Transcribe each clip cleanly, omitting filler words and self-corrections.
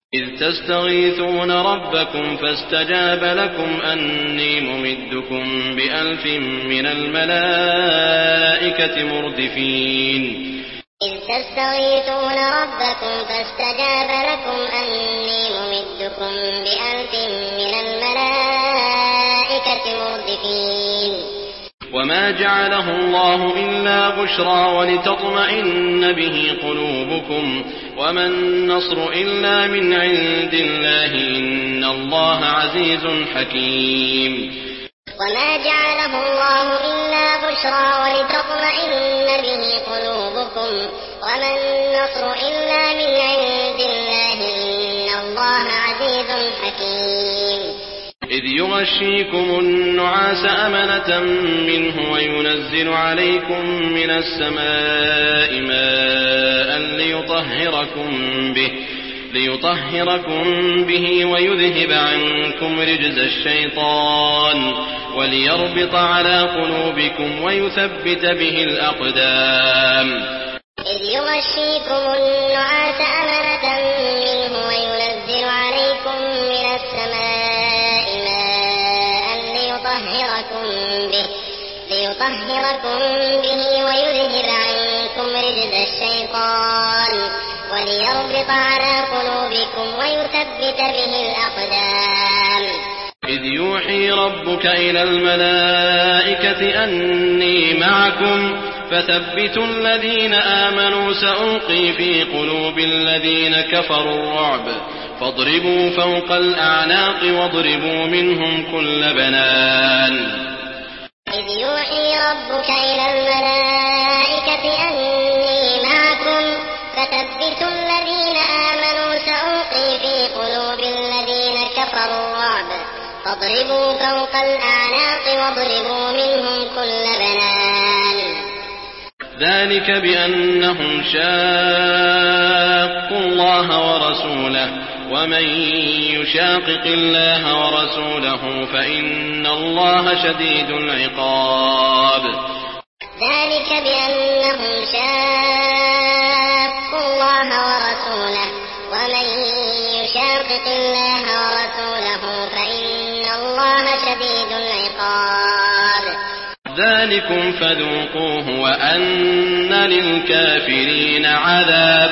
إذ تستغيثون ربكم فاستجاب لكم أني ممدكم ب1000 من الملائكة مردفين إذ تستغيثون ربكم فاستجاب لكم أني ممدكم ب1000 من الملائكة مردفين وما جعله الله إلا بشرى ولتطمئن به قلوبكم وما النصر إلا من عند الله إن الله عزيز حكيم وما جعله الله إلا بشرى ولتطمئن به قلوبكم وما النصر إلا من عند الله إن الله عزيز حكيم إذ يغشيكم النعاس أمنة منه وينزل عليكم من السماء ماء ليطهركم به ويذهب عنكم رجز الشيطان وليربط على قلوبكم ويثبت به الأقدام إذ يغشيكم النعاس أمنة منه وينزل عليكم من السماء ماء ليطهركم به ويذهب عنكم رجز الشيطان وليربط على قلوبكم ويثبت به الأقدام إذ يوحي ربك إلى الملائكة أني معكم فثبتوا الذين آمنوا سألقي في قلوب الذين كفروا الرعب فاضربوا فوق الأعناق واضربوا منهم كل بنان إذ يوحي ربك إلى الملائكة أني معكم فثبتوا الذين آمنوا سألقي في قلوب الذين كفروا الرعب فاضربوا فوق الأعناق واضربوا منهم كل بنان ذلك بأنهم شاقوا الله ورسوله ومن يشاقق الله ورسوله فإن الله شديد العقاب ذلك بأنهم شاقوا الله ورسوله ومن يشاقق الله ورسوله فإن الله شديد العقاب ذلكم فذوقوه وأن للكافرين عذاب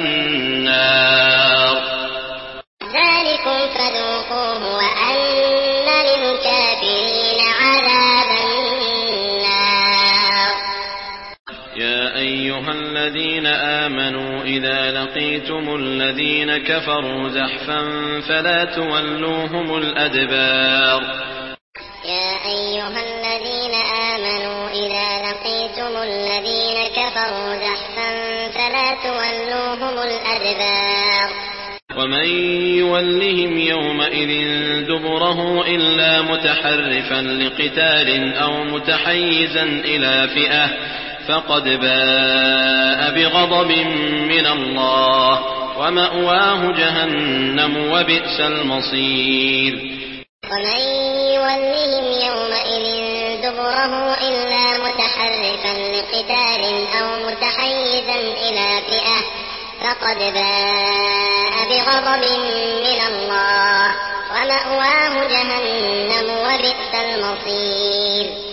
النار ذلكم فذوقوه وأن للكافرين عذاب النار يا أيها الذين آمنوا إذا لقيتم الذين كفروا زحفا فلا تولوهم الأدبار يا أيها الذين آمنوا إذا لقيتم الذين كفروا زحفا فلا تولوهم الأدبار ومن يولهم يومئذ دبره إلا متحرفا لقتال أو متحيزا إلى فئة فقد باء بغضب من الله ومأواه جهنم وبئس المصير ومن يولهم يومئذ دبره إلا متحرفا لقتال أو متحيزا إلى فئة فقد باء بغضب من الله ومأواه جهنم وبئس المصير